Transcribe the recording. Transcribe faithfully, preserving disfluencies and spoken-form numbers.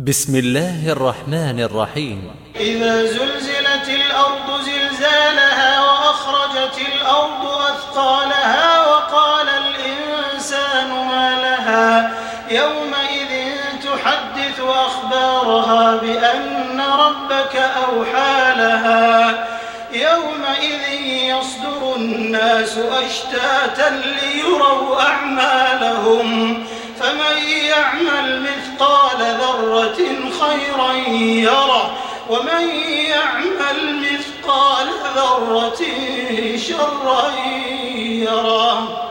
بسم الله الرحمن الرحيم. إذا زلزلت الأرض زلزالها وأخرجت الأرض أثقالها وقال الإنسان ما لها يومئذ تحدث أخبارها بأن ربك أوحى لها يومئذ يصدر الناس أشتاتا ليروا أعمالهم فمن يعمل مثقال ذرة خيرا يره ومن يعمل مثقال ذرة شرا يره.